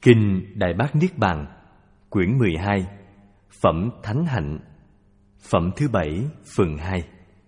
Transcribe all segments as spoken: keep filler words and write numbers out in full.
Kinh Đại Bát Niết Bàn, quyển mười hai, Phẩm Thánh Hạnh, phẩm thứ bảy, phần hai.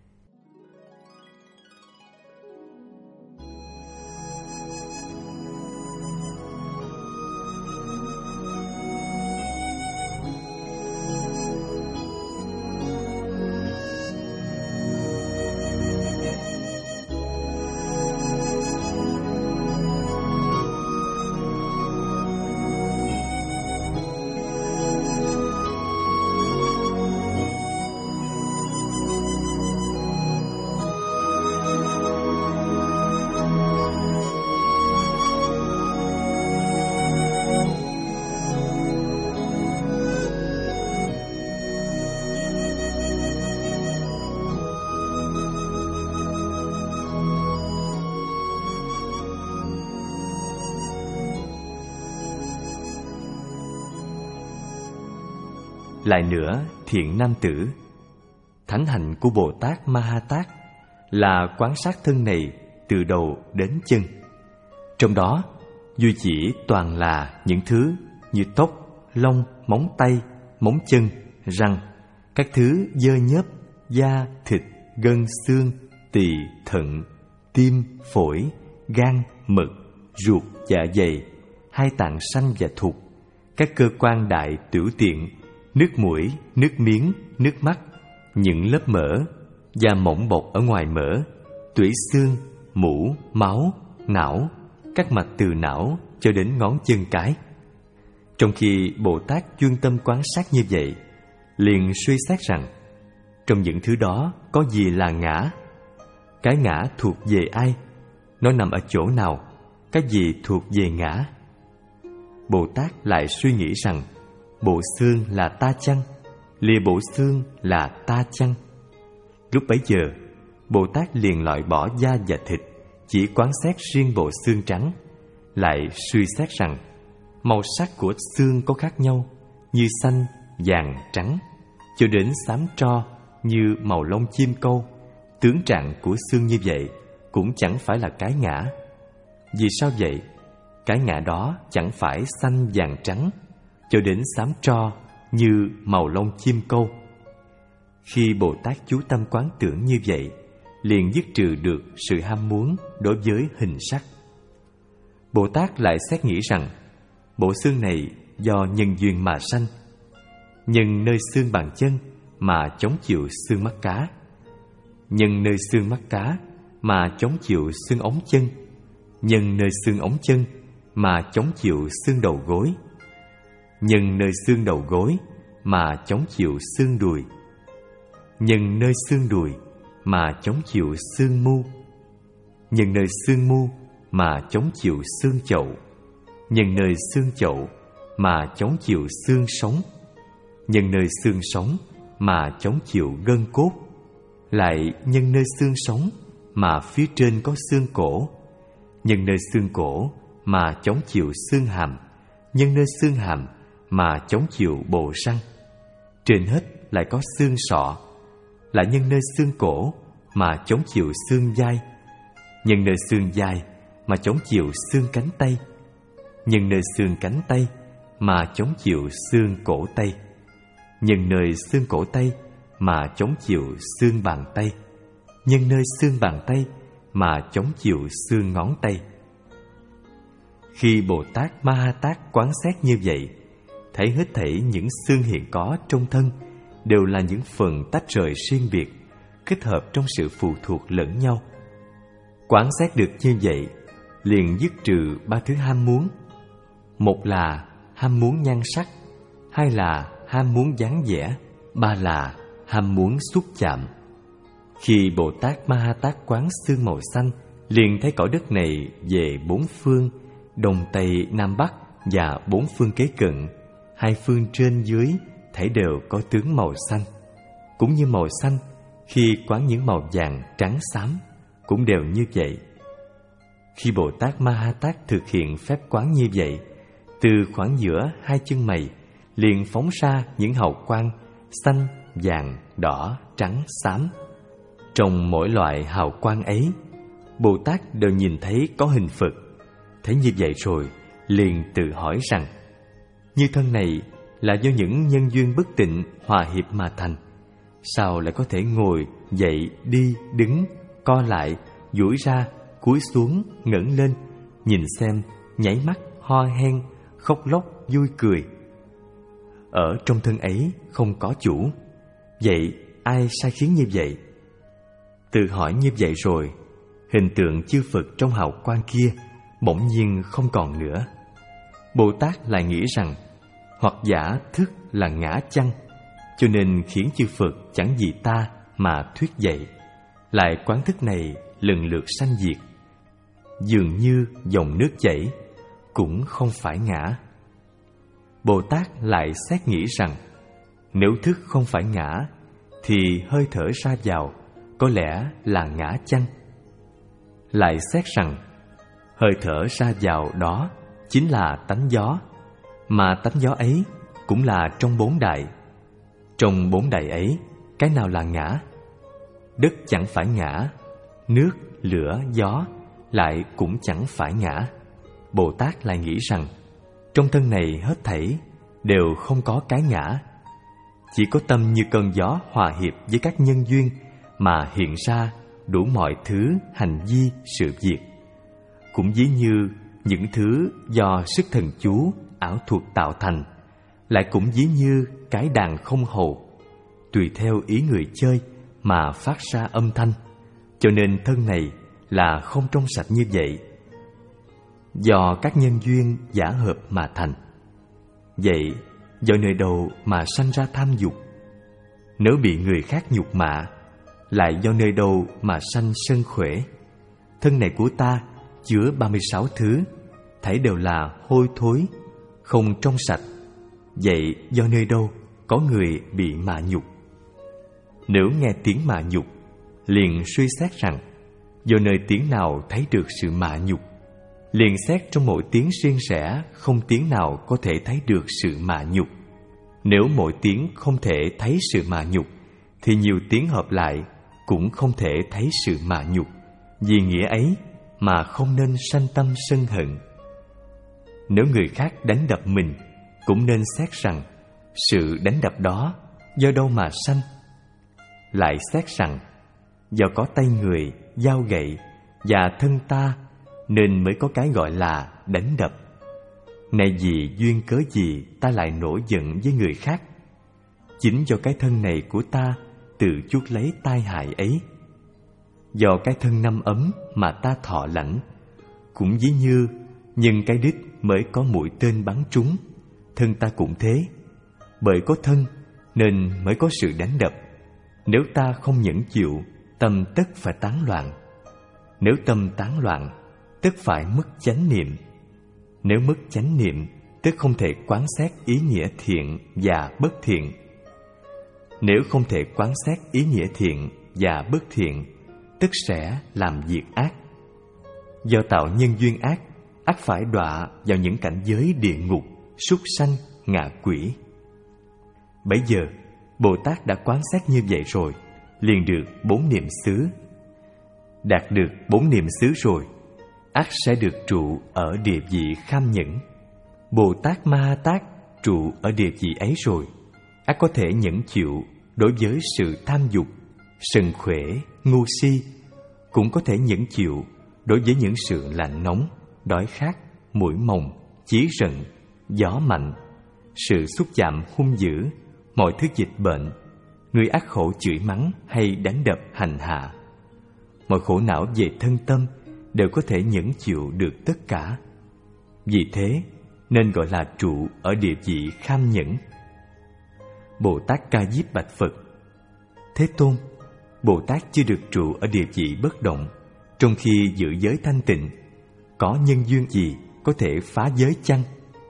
Lại nữa, thiện nam tử, thánh hạnh của Bồ Tát Ma Ha Tát là quán sát thân này từ đầu đến chân. Trong đó, duy chỉ toàn là những thứ như tóc, lông, móng tay, móng chân, răng, các thứ dơ nhớp, da, thịt, gân, xương, tỳ, thận, tim, phổi, gan, mật, ruột, dạ dày, hai tạng sanh và thục, các cơ quan đại tiểu tiện, nước mũi, nước miếng, nước mắt, những lớp mỡ, da mỏng bột ở ngoài mỡ, tủy xương, mũ, máu, não, các mạch từ não cho đến ngón chân cái. Trong khi Bồ Tát chuyên tâm quán sát như vậy, liền suy xét rằng trong những thứ đó có gì là ngã? Cái ngã thuộc về ai? Nó nằm ở chỗ nào? Cái gì thuộc về ngã? Bồ Tát lại suy nghĩ rằng bộ xương là ta chăng? Lìa bộ xương là ta chăng? Lúc bấy giờ, Bồ Tát liền loại bỏ da và thịt, chỉ quán xét riêng bộ xương trắng. Lại suy xét rằng màu sắc của xương có khác nhau, như xanh, vàng, trắng, cho đến xám tro như màu lông chim câu. Tướng trạng của xương như vậy cũng chẳng phải là cái ngã. Vì sao vậy? Cái ngã đó chẳng phải xanh, vàng, trắng, cho đến xám tro như màu lông chim câu. Khi Bồ Tát chú tâm quán tưởng như vậy, liền dứt trừ được sự ham muốn đối với hình sắc. Bồ Tát lại xét nghĩ rằng bộ xương này do nhân duyên mà sanh, nhân nơi xương bàn chân mà chống chịu xương mắt cá, nhân nơi xương mắt cá mà chống chịu xương ống chân, nhân nơi xương ống chân mà chống chịu xương đầu gối, nhân nơi xương đầu gối mà chống chịu xương đùi, nhân nơi xương đùi mà chống chịu xương mu, nhân nơi xương mu mà chống chịu xương chậu, nhân nơi xương chậu mà chống chịu xương sống, nhân nơi xương sống mà chống chịu gân cốt, lại nhân nơi xương sống mà phía trên có xương cổ, nhân nơi xương cổ mà chống chịu xương hàm, nhân nơi xương hàm mà chống chịu bộ răng. Trên hết lại có xương sọ, lại nhân nơi xương cổ mà chống chịu xương vai, nhân nơi xương vai mà chống chịu xương cánh tay, nhân nơi xương cánh tay mà chống chịu xương cổ tay, nhân nơi xương cổ tay mà chống chịu xương bàn tay, nhân nơi xương bàn tay mà chống chịu xương ngón tay. Khi Bồ Tát Ma Ha Tát quán xét như vậy, thấy hết thảy những xương hiện có trong thân đều là những phần tách rời riêng biệt, kết hợp trong sự phụ thuộc lẫn nhau. Quán xét được như vậy, liền dứt trừ ba thứ ham muốn. Một là ham muốn nhan sắc, hai là ham muốn dáng vẻ, ba là ham muốn xúc chạm. Khi Bồ Tát Ma Ha Tát quán xương màu xanh, liền thấy cõi đất này về bốn phương, đông tây nam bắc và bốn phương kế cận, hai phương trên dưới thảy đều có tướng màu xanh. Cũng như màu xanh, khi quán những màu vàng, trắng, xám cũng đều như vậy. Khi Bồ Tát Ma Ha Tát thực hiện phép quán như vậy, từ khoảng giữa hai chân mày liền phóng ra những hào quang xanh, vàng, đỏ, trắng, xám. Trong mỗi loại hào quang ấy, Bồ Tát đều nhìn thấy có hình Phật. Thấy như vậy rồi, liền tự hỏi rằng như thân này là do những nhân duyên bất tịnh hòa hiệp mà thành, sao lại có thể ngồi, dậy, đi, đứng, co lại, duỗi ra, cúi xuống, ngẩng lên, nhìn xem, nháy mắt, ho hen, khóc lóc, vui cười. Ở trong thân ấy không có chủ. Vậy ai sai khiến như vậy? Tự hỏi như vậy rồi, hình tượng chư Phật trong hào quang kia bỗng nhiên không còn nữa. Bồ Tát lại nghĩ rằng hoặc giả thức là ngã chăng, cho nên khiến chư Phật chẳng gì ta mà thuyết dạy. Lại quán thức này lần lượt sanh diệt, dường như dòng nước chảy, cũng không phải ngã. Bồ Tát lại xét nghĩ rằng nếu thức không phải ngã, thì hơi thở ra vào có lẽ là ngã chăng? Lại xét rằng hơi thở ra vào đó chính là tánh gió, mà tánh gió ấy cũng là trong bốn đại. Trong bốn đại ấy, cái nào là ngã? Đất chẳng phải ngã, nước, lửa, gió lại cũng chẳng phải ngã. Bồ Tát lại nghĩ rằng trong thân này hết thảy đều không có cái ngã. Chỉ có tâm như cơn gió hòa hiệp với các nhân duyên mà hiện ra đủ mọi thứ hành vi sự việc. Cũng ví như những thứ do sức thần chú, ảo thuật tạo thành, lại cũng ví như cái đàn không hầu, tùy theo ý người chơi mà phát ra âm thanh. Cho nên thân này là không trong sạch như vậy, do các nhân duyên giả hợp mà thành. Vậy do nơi đâu mà sanh ra tham dục? Nếu bị người khác nhục mạ, lại do nơi đâu mà sanh sân khỏe? Thân này của ta chứa ba mươi sáu thứ, thảy đều là hôi thối, không trong sạch. Vậy do nơi đâu có người bị mạ nhục? Nếu nghe tiếng mạ nhục, liền suy xét rằng do nơi tiếng nào thấy được sự mạ nhục. Liền xét trong mỗi tiếng riêng rẽ, không tiếng nào có thể thấy được sự mạ nhục. Nếu mỗi tiếng không thể thấy sự mạ nhục, thì nhiều tiếng hợp lại cũng không thể thấy sự mạ nhục. Vì nghĩa ấy mà không nên sanh tâm sân hận. Nếu người khác đánh đập mình, cũng nên xét rằng sự đánh đập đó do đâu mà sanh. Lại xét rằng do có tay người, dao gậy và thân ta nên mới có cái gọi là đánh đập. Này vì duyên cớ gì ta lại nổi giận với người khác? Chính do cái thân này của ta tự chuốc lấy tai hại ấy. Do cái thân năm ấm mà ta thọ lãnh, cũng ví như nhưng cái đích mới có mũi tên bắn trúng, thân ta cũng thế. Bởi có thân nên mới có sự đánh đập. Nếu ta không nhẫn chịu, tâm tất phải tán loạn. Nếu tâm tán loạn, tức phải mất chánh niệm. Nếu mất chánh niệm, tức không thể quán xét ý nghĩa thiện và bất thiện. Nếu không thể quán xét ý nghĩa thiện và bất thiện, tức sẽ làm việc ác. Do tạo nhân duyên ác, ắt phải đọa vào những cảnh giới địa ngục, súc sanh, ngạ quỷ. Bấy giờ, Bồ Tát đã quán xét như vậy rồi, liền được bốn niệm xứ. Đạt được bốn niệm xứ rồi, ắt sẽ được trụ ở địa vị kham nhẫn. Bồ Tát Ma Ha Tát trụ ở địa vị ấy rồi, ắt có thể nhẫn chịu đối với sự tham dục, sân khỏe, ngu si, cũng có thể nhẫn chịu đối với những sự lạnh nóng, đói khát, muỗi mồng, chí rận, gió mạnh, sự xúc chạm hung dữ, mọi thứ dịch bệnh, người ác khổ chửi mắng hay đánh đập hành hạ. Mọi khổ não về thân tâm đều có thể nhẫn chịu được tất cả. Vì thế nên gọi là trụ ở địa vị kham nhẫn. Bồ Tát Ca Diếp bạch Phật: Thế Tôn, Bồ Tát chưa được trụ ở địa vị bất động, trong khi giữ giới thanh tịnh, có nhân duyên gì có thể phá giới chăng?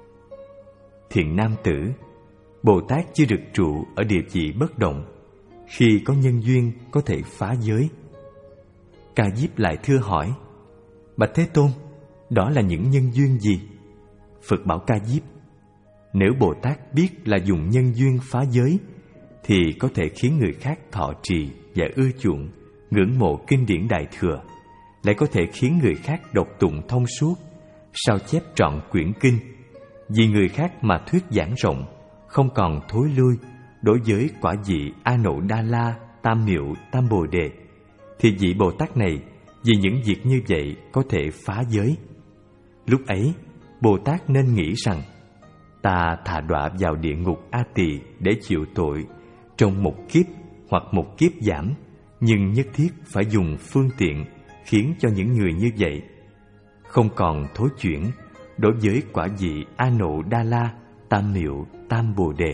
Thiện nam tử, Bồ Tát chưa được trụ ở địa vị bất động, khi có nhân duyên có thể phá giới. Ca Diếp lại thưa hỏi: Bạch Thế Tôn, đó là những nhân duyên gì? Phật bảo Ca Diếp: Nếu Bồ Tát biết là dùng nhân duyên phá giới, thì có thể khiến người khác thọ trì và ưa chuộng, ngưỡng mộ kinh điển Đại Thừa, lại có thể khiến người khác đọc tụng thông suốt, sao chép trọn quyển kinh, vì người khác mà thuyết giảng rộng, không còn thối lui đối với quả vị A Nậu Đa La Tam Miệu Tam Bồ Đề, thì vị Bồ Tát này vì những việc như vậy có thể phá giới. Lúc ấy, Bồ Tát nên nghĩ rằng ta thà đọa vào địa ngục A Tỳ để chịu tội trong một kiếp hoặc một kiếp giảm, nhưng nhất thiết phải dùng phương tiện khiến cho những người như vậy không còn thối chuyển đối với quả vị A Nậu Đa La Tam Miệu Tam Bồ Đề.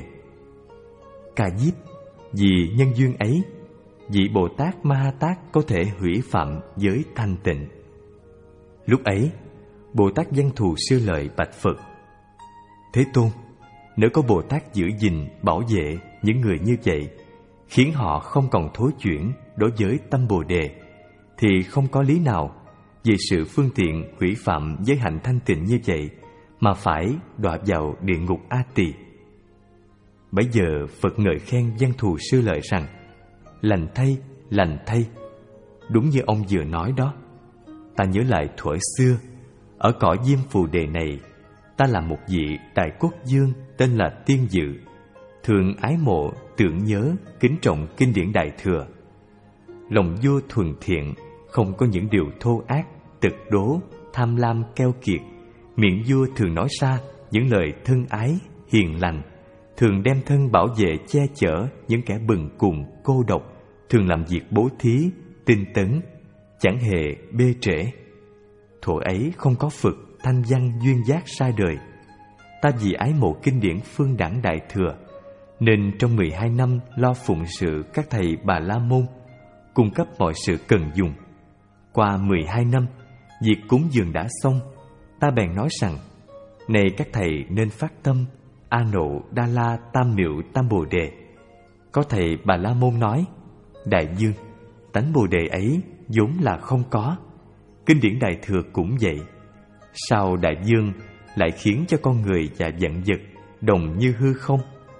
Ca Diếp, vì nhân duyên ấy, vị Bồ Tát Ma Ha Tát có thể hủy phạm giới thanh tịnh. Lúc ấy, Bồ Tát Văn Thù Sư Lợi bạch Phật: Thế Tôn, nếu có Bồ Tát giữ gìn, bảo vệ những người như vậy, khiến họ không còn thối chuyển đối với tâm Bồ Đề, thì không có lý nào vì sự phương tiện hủy phạm giới hạnh thanh tịnh như vậy mà phải đọa vào địa ngục A Tỳ. Bấy giờ Phật ngợi khen Văn Thù Sư Lợi rằng: Lành thay, lành thay. Đúng như ông vừa nói đó. Ta nhớ lại thuở xưa, ở cõi Diêm Phù Đề này, ta là một vị đại quốc vương tên là Tiên Dự, thường ái mộ, tưởng nhớ, kính trọng kinh điển Đại Thừa. Lòng vua thuần thiện, không có những điều thô ác, tật đố, tham lam keo kiệt. Miệng vua thường nói ra những lời thân ái, hiền lành, thường đem thân bảo vệ che chở những kẻ bần cùng, cô độc, thường làm việc bố thí, tinh tấn, chẳng hề bê trễ. Thuở ấy không có Phật, thanh văn, duyên giác sai đời. Ta vì ái mộ kinh điển phương đẳng Đại Thừa, nên trong mười hai năm lo phụng sự các thầy Bà La Môn, cung cấp mọi sự cần dùng. Qua mười hai năm, việc cúng dường đã xong, ta bèn nói rằng: Này các thầy nên phát tâm A Nậu Đa La Tam Miệu Tam Bồ Đề. Có thầy Bà La Môn nói: Đại vương, tánh Bồ Đề ấy vốn là không có. Kinh điển Đại Thừa cũng vậy. Sao đại vương lại khiến cho con người và vạn vật đồng như hư không?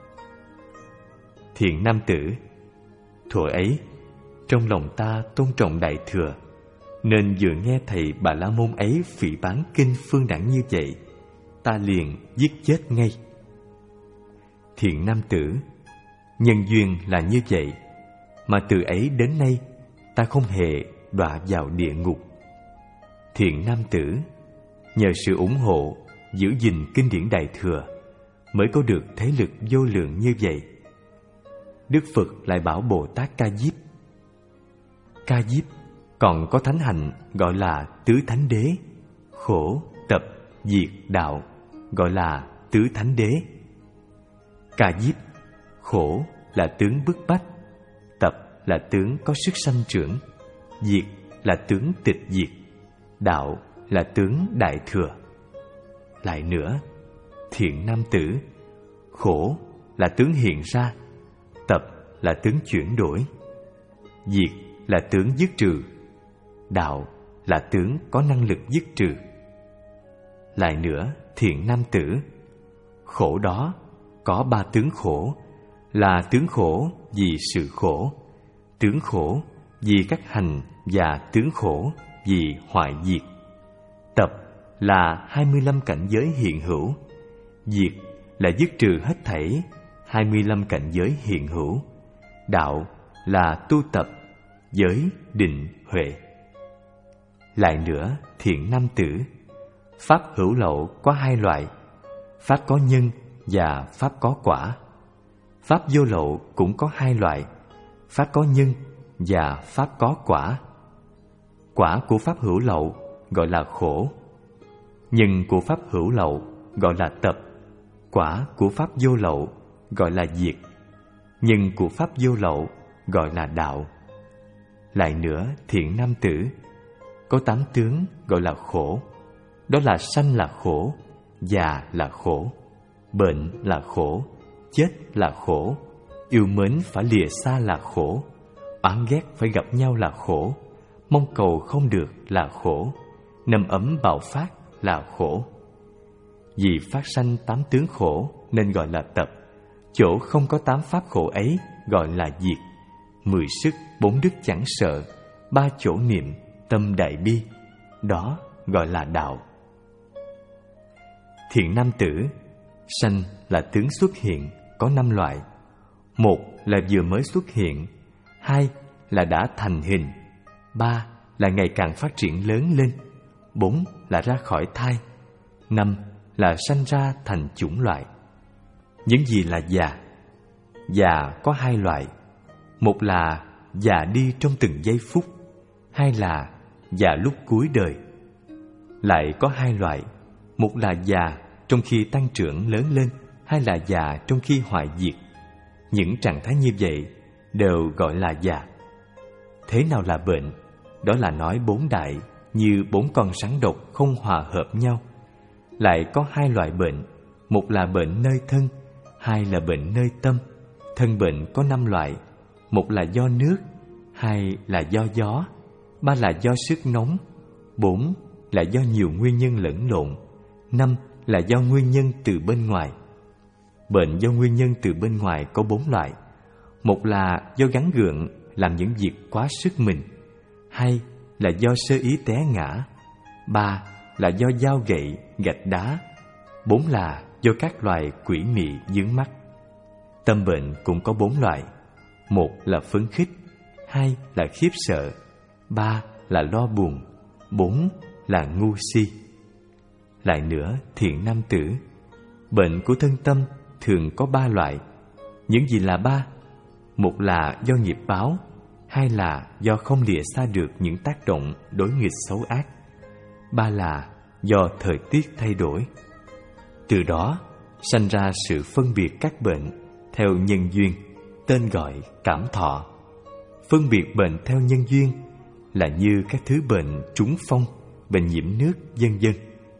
Thiện nam tử, thuở ấy trong lòng ta tôn trọng Đại Thừa, nên vừa nghe thầy Bà La Môn ấy phỉ báng kinh phương đẳng như vậy, ta liền giết chết ngay. Thiện nam tử, nhân duyên là như vậy, mà từ ấy đến nay ta không hề đọa vào địa ngục. Thiện nam tử, nhờ sự ủng hộ, giữ gìn kinh điển Đại Thừa mới có được thế lực vô lượng như vậy. Đức Phật lại bảo Bồ Tát Ca Diếp: Ca Diếp còn có thánh hạnh gọi là tứ thánh đế, khổ, tập, diệt, đạo gọi là tứ thánh đế. Ca Diếp, khổ là tướng bức bách, tập là tướng có sức sanh trưởng, diệt là tướng tịch diệt, đạo là tướng đại thừa. Lại nữa, thiện nam tử, khổ là tướng hiện ra, tập là tướng chuyển đổi, diệt là tướng dứt trừ, đạo là tướng có năng lực dứt trừ. Lại nữa, thiện nam tử, khổ đó có ba tướng khổ, là tướng khổ vì sự khổ, tướng khổ vì các hành và tướng khổ vì hoại diệt. Tập là hai mươi lăm cảnh giới hiện hữu, diệt là dứt trừ hết thảy hai mươi lăm cảnh giới hiện hữu, đạo là tu tập giới định huệ. Lại nữa, thiện nam tử, pháp hữu lậu có hai loại: pháp có nhân và pháp có quả. Pháp vô lậu cũng có hai loại: pháp có nhân và pháp có quả. Quả của pháp hữu lậu gọi là khổ, nhân của pháp hữu lậu gọi là tập, quả của pháp vô lậu gọi là diệt, nhân của pháp vô lậu gọi là đạo. Lại nữa, thiện nam tử, có tám tướng gọi là khổ, đó là sanh là khổ, già là khổ, bệnh là khổ, chết là khổ, yêu mến phải lìa xa là khổ, oán ghét phải gặp nhau là khổ, mong cầu không được là khổ, nằm ấm bạo phát là khổ. Vì phát sanh tám tướng khổ nên gọi là tập, chỗ không có tám pháp khổ ấy gọi là diệt. Mười sức, bốn đức chẳng sợ, ba chỗ niệm, tâm đại bi, đó gọi là đạo. thiện nam tử, sanh là tướng xuất hiện, có năm loại. Một là vừa mới xuất hiện, hai là đã thành hình, ba là ngày càng phát triển lớn lên, bốn là ra khỏi thai, năm là sanh ra thành chủng loại. Những gì là già? Già có hai loại. Một là già đi trong từng giây phút, hai là già lúc cuối đời. Lại có hai loại. Một là già trong khi tăng trưởng lớn lên, hai là già trong khi hoại diệt. Những trạng thái như vậy đều gọi là già. Thế nào là bệnh? Đó là nói bốn đại như bốn con rắn độc không hòa hợp nhau. Lại có hai loại bệnh. Một là bệnh nơi thân, hai là bệnh nơi tâm. Thân bệnh có năm loại. Một là do nước, hai là do gió, ba là do sức nóng, bốn là do nhiều nguyên nhân lẫn lộn, năm là do nguyên nhân từ bên ngoài. Bệnh do nguyên nhân từ bên ngoài có bốn loại. Một là do gắng gượng làm những việc quá sức mình, hai là do sơ ý té ngã, ba là do dao gậy, gạch đá, bốn là do các loài quỷ mị dướng mắt. Tâm bệnh cũng có bốn loại. Một là phấn khích, hai là khiếp sợ, ba là lo buồn, bốn là ngu si. Lại nữa, thiện nam tử, bệnh của thân tâm thường có ba loại. Những gì là ba? Một là do nghiệp báo, hai là do không lìa xa được những tác động đối nghịch xấu ác, ba là do thời tiết thay đổi. Từ đó sanh ra sự phân biệt các bệnh theo nhân duyên, tên gọi cảm thọ. Phân biệt bệnh theo nhân duyên là như các thứ bệnh trúng phong, bệnh nhiễm nước, vân vân.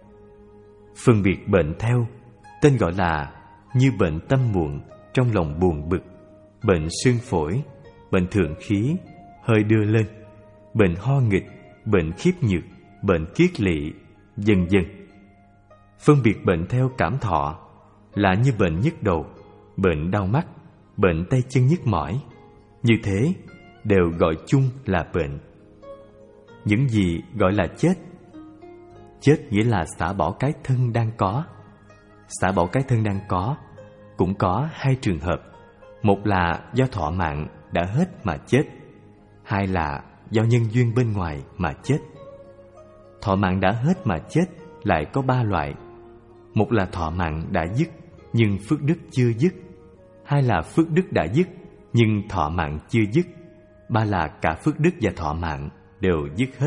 Phân biệt bệnh theo tên gọi là như bệnh tâm muộn, trong lòng buồn bực, bệnh xương phổi, bệnh thượng khí, hơi đưa lên, bệnh ho nghịch, bệnh khiếp nhược, bệnh kiết lỵ, vân vân. Phân biệt bệnh theo cảm thọ là như bệnh nhức đầu, bệnh đau mắt, bệnh tay chân nhức mỏi. Như thế đều gọi chung là bệnh. Những gì gọi là chết? Chết nghĩa là xả bỏ cái thân đang có. Xả bỏ cái thân đang có cũng có hai trường hợp. Một là do thọ mạng đã hết mà chết, hai là do nhân duyên bên ngoài mà chết. Thọ mạng đã hết mà chết lại có ba loại. Một là thọ mạng đã dứt nhưng phước đức chưa dứt, hai là phước đức đã dứt nhưng thọ mạng chưa dứt, ba là cả phước đức và thọ mạng đều dứt hết.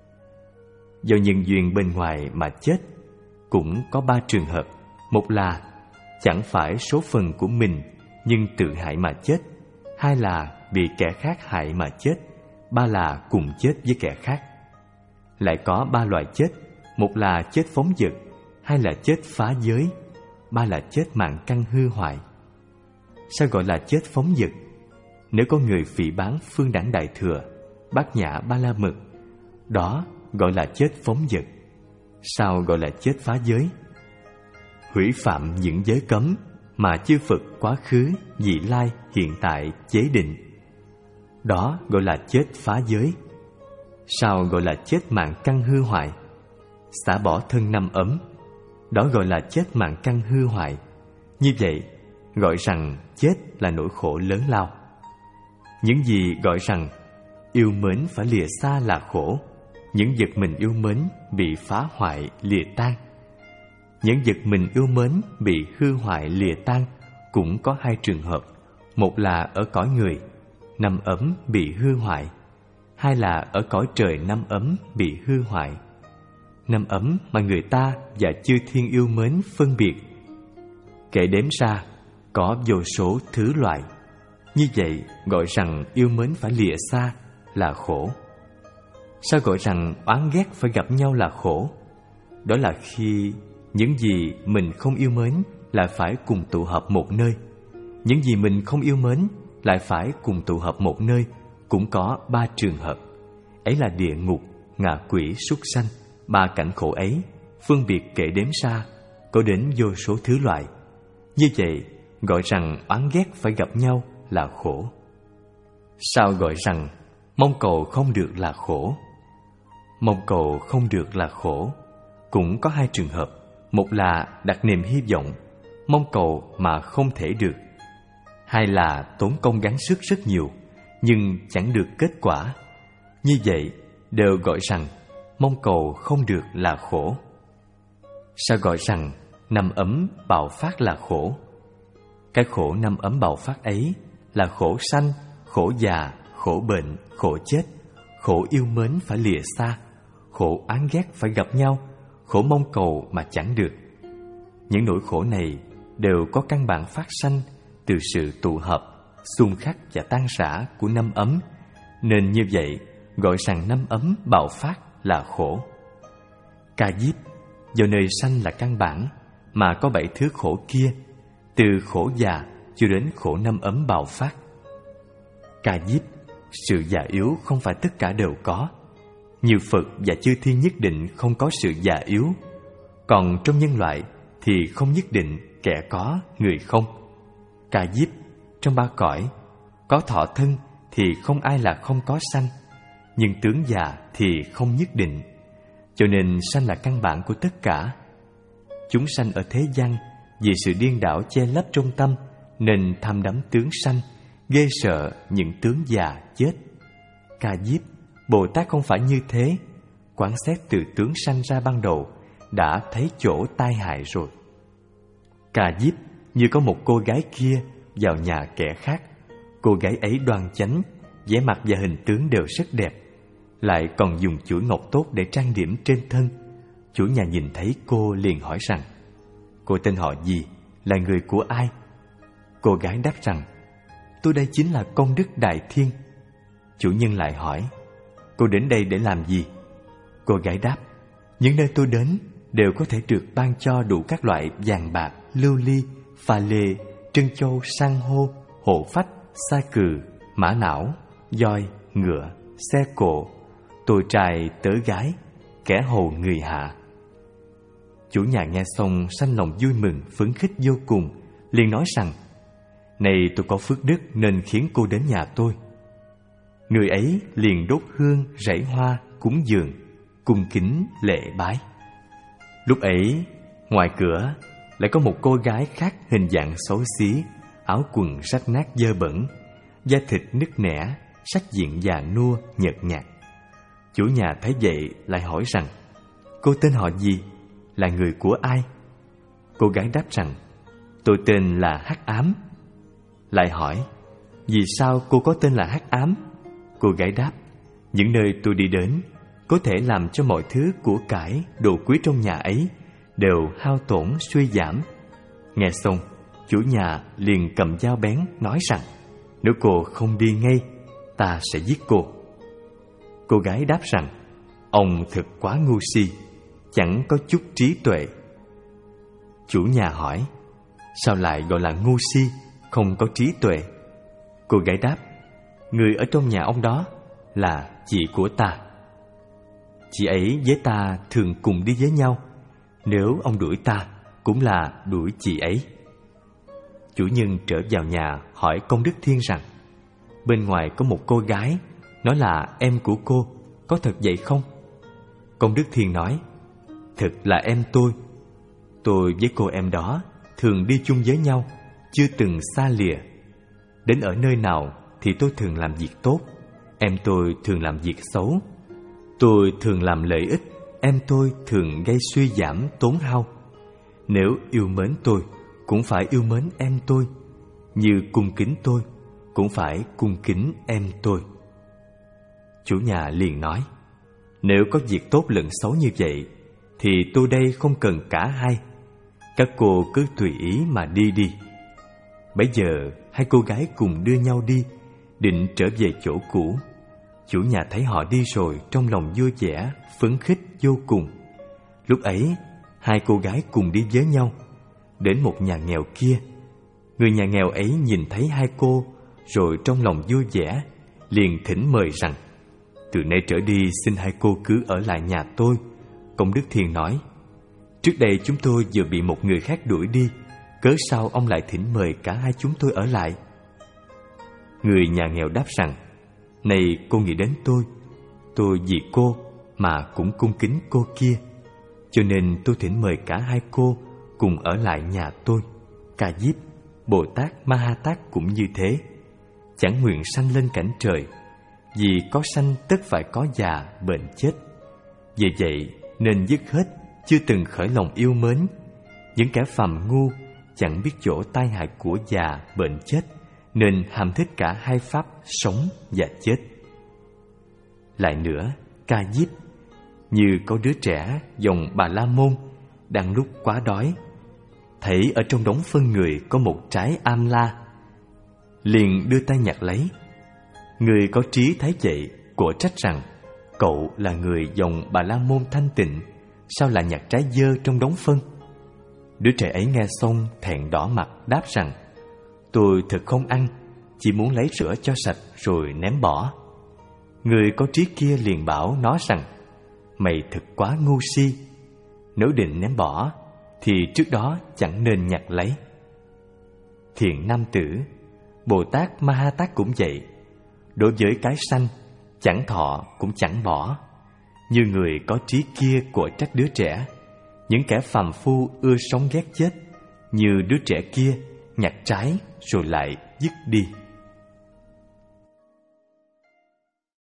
Do nhân duyên bên ngoài mà chết cũng có ba trường hợp. Một là chẳng phải số phận của mình nhưng tự hại mà chết, hai là bị kẻ khác hại mà chết, ba là cùng chết với kẻ khác. Lại có ba loại chết. Một là chết phóng dật, hai là chết phá giới, ba là chết mạng căn hư hoại. Sao gọi là chết phóng dật? Nếu có người phỉ báng Phương Đẳng Đại Thừa, Bát Nhã Ba La Mật, đó gọi là chết phóng dật. Sao gọi là chết phá giới? Hủy phạm những giới cấm mà chư Phật quá khứ, vị lai, hiện tại chế định, đó gọi là chết phá giới. Sao gọi là chết mạng căn hư hoại? Xả bỏ thân năm ấm, đó gọi là chết mạng căn hư hoại. Như vậy gọi rằng chết là nỗi khổ lớn lao. Những gì gọi rằng yêu mến phải lìa xa là khổ? Những vật mình yêu mến bị phá hoại lìa tan. Những vật mình yêu mến bị hư hoại lìa tan cũng có hai trường hợp. Một là ở cõi người, năm ấm bị hư hoại, hai là ở cõi trời năm ấm bị hư hoại. Năm ấm mà người ta và chư thiên yêu mến phân biệt, kể đếm ra có vô số thứ loại. Như vậy gọi rằng yêu mến phải lìa xa là khổ. Sao gọi rằng oán ghét phải gặp nhau là khổ? Đó là khi những gì mình không yêu mến lại phải cùng tụ hợp một nơi, những gì mình không yêu mến lại phải cùng tụ hợp một nơi, cũng có ba trường hợp. Ấy là địa ngục, ngạ quỷ, súc sanh. Ba cảnh khổ ấy phân biệt kể đếm ra có đến vô số thứ loại. Như vậy gọi rằng oán ghét phải gặp nhau là khổ. Sao gọi rằng mong cầu không được là khổ? Mong cầu không được là khổ cũng có hai trường hợp. Một là đặt niềm hy vọng, mong cầu mà không thể được. Hai là tốn công gắng sức rất nhiều, nhưng chẳng được kết quả. Như vậy đều gọi rằng mong cầu không được là khổ. Sao gọi rằng năm ấm bạo phát là khổ? Cái khổ năm ấm bạo phát ấy là khổ sanh, khổ già, khổ bệnh, khổ chết, khổ yêu mến phải lìa xa, khổ oán ghét phải gặp nhau, khổ mong cầu mà chẳng được. Những nỗi khổ này đều có căn bản phát sanh từ sự tụ hợp, xung khắc và tan rã của năm ấm, nên như vậy gọi rằng năm ấm bạo phát là khổ. Ca diếp do nơi sanh là căn bản mà có bảy thứ khổ kia, từ khổ già cho đến khổ năm ấm bạo phát. Ca diếp, sự già yếu không phải tất cả đều có. Như Phật và chư thiên nhất định không có sự già yếu, còn trong nhân loại thì không nhất định kẻ có người không. Ca diếp, trong ba cõi có thọ thân thì không ai là không có sanh, nhưng tướng già thì không nhất định. Cho nên sanh là căn bản của tất cả. Chúng sanh ở thế gian vì sự điên đảo che lấp trong tâm, nên tham đắm tướng sanh, ghê sợ những tướng già chết. Ca diếp, Bồ Tát không phải như thế. Quán xét từ tướng sanh ra ban đầu đã thấy chỗ tai hại rồi. Ca diếp, như có một cô gái kia vào nhà kẻ khác. Cô gái ấy đoan chánh, vẻ mặt và hình tướng đều rất đẹp, lại còn dùng chuỗi ngọc tốt để trang điểm trên thân. Chủ nhà nhìn thấy cô liền hỏi rằng: cô tên họ gì, là người của ai? Cô gái đáp rằng: tôi đây chính là công đức Đại Thiên. Chủ nhân lại hỏi: cô đến đây để làm gì? Cô gái đáp: những nơi tôi đến đều có thể được ban cho đủ các loại vàng bạc, lưu ly, pha lê, trân châu, san hô, hộ phách, sa cừ, mã não, voi, ngựa, xe cộ, tôi trai tớ gái, kẻ hầu người hạ. Chủ nhà nghe xong sanh lòng vui mừng, phấn khích vô cùng, liền nói rằng: này tôi có phước đức nên khiến cô đến nhà tôi. Người ấy liền đốt hương, rải hoa, cúng dường, cung kính lễ bái. Lúc ấy ngoài cửa lại có một cô gái khác hình dạng xấu xí, áo quần rách nát dơ bẩn, da thịt nứt nẻ, sắc diện già nua nhợt nhạt. Chủ nhà thấy vậy lại hỏi rằng: cô tên họ gì, là người của ai? Cô gái đáp rằng: tôi tên là Hắc Ám. Lại hỏi: vì sao cô có tên là Hắc Ám? Cô gái đáp: những nơi tôi đi đến có thể làm cho mọi thứ của cải, đồ quý trong nhà ấy đều hao tổn suy giảm. Nghe xong, chủ nhà liền cầm dao bén nói rằng: nếu cô không đi ngay, ta sẽ giết cô. Cô gái đáp rằng: ông thật quá ngu si, chẳng có chút trí tuệ. Chủ nhà hỏi: sao lại gọi là ngu si, không có trí tuệ? Cô gái đáp: người ở trong nhà ông đó là chị của ta. Chị ấy với ta thường cùng đi với nhau, nếu ông đuổi ta cũng là đuổi chị ấy. Chủ nhân trở vào nhà hỏi Công Đức Thiên rằng: bên ngoài có một cô gái, nói là em của cô, có thật vậy không? Công Đức Thiên nói: thật là em tôi. Tôi với cô em đó thường đi chung với nhau, chưa từng xa lìa. Đến ở nơi nào thì tôi thường làm việc tốt, em tôi thường làm việc xấu. Tôi thường làm lợi ích, em tôi thường gây suy giảm tốn hao. Nếu yêu mến tôi, cũng phải yêu mến em tôi. Như cung kính tôi, cũng phải cung kính em tôi. Chủ nhà liền nói: nếu có việc tốt lẫn xấu như vậy, thì tôi đây không cần cả hai. Các cô cứ tùy ý mà đi đi. Bấy giờ hai cô gái cùng đưa nhau đi, định trở về chỗ cũ. Chủ nhà thấy họ đi rồi, trong lòng vui vẻ, phấn khích vô cùng. Lúc ấy hai cô gái cùng đi với nhau, đến một nhà nghèo kia. Người nhà nghèo ấy nhìn thấy hai cô, rồi trong lòng vui vẻ, liền thỉnh mời rằng: từ nay trở đi xin hai cô cứ ở lại nhà tôi. Công Đức Thiên nói: trước đây chúng tôi vừa bị một người khác đuổi đi, cớ sao ông lại thỉnh mời cả hai chúng tôi ở lại? Người nhà nghèo đáp rằng: này cô nghĩ đến tôi, tôi vì cô mà cũng cung kính cô kia. cho nên tôi thỉnh mời cả hai cô cùng ở lại nhà tôi. Ca Diếp, Bồ Tát Ma Ha Tát cũng như thế, chẳng nguyện sanh lên cảnh trời, vì có sanh tất phải có già bệnh chết. Vì vậy nên dứt hết, chưa từng khởi lòng yêu mến. Những kẻ phàm ngu chẳng biết chỗ tai hại của già bệnh chết, nên ham thích cả hai pháp sống và chết. Lại nữa, Ca Diếp, như có đứa trẻ dòng Bà La Môn đang lúc quá đói, thấy ở trong đống phân người có một trái am la, liền đưa tay nhặt lấy. Người có trí thấy vậy, của trách rằng: cậu là người dòng Bà La Môn thanh tịnh, sao lại nhặt trái dơ trong đống phân? Đứa trẻ ấy nghe xong thẹn đỏ mặt, đáp rằng: tôi thực không ăn, chỉ muốn lấy rửa cho sạch rồi ném bỏ. Người có trí kia liền bảo nó rằng: mày thực quá ngu si, nếu định ném bỏ thì trước đó chẳng nên nhặt lấy. Thiện nam tử, Bồ Tát Ma Ha Tát cũng vậy, đối với cái sanh chẳng thọ cũng chẳng bỏ. Như người có trí kia của trách đứa trẻ, những kẻ phàm phu ưa sống ghét chết, như đứa trẻ kia nhặt trái rồi lại dứt đi.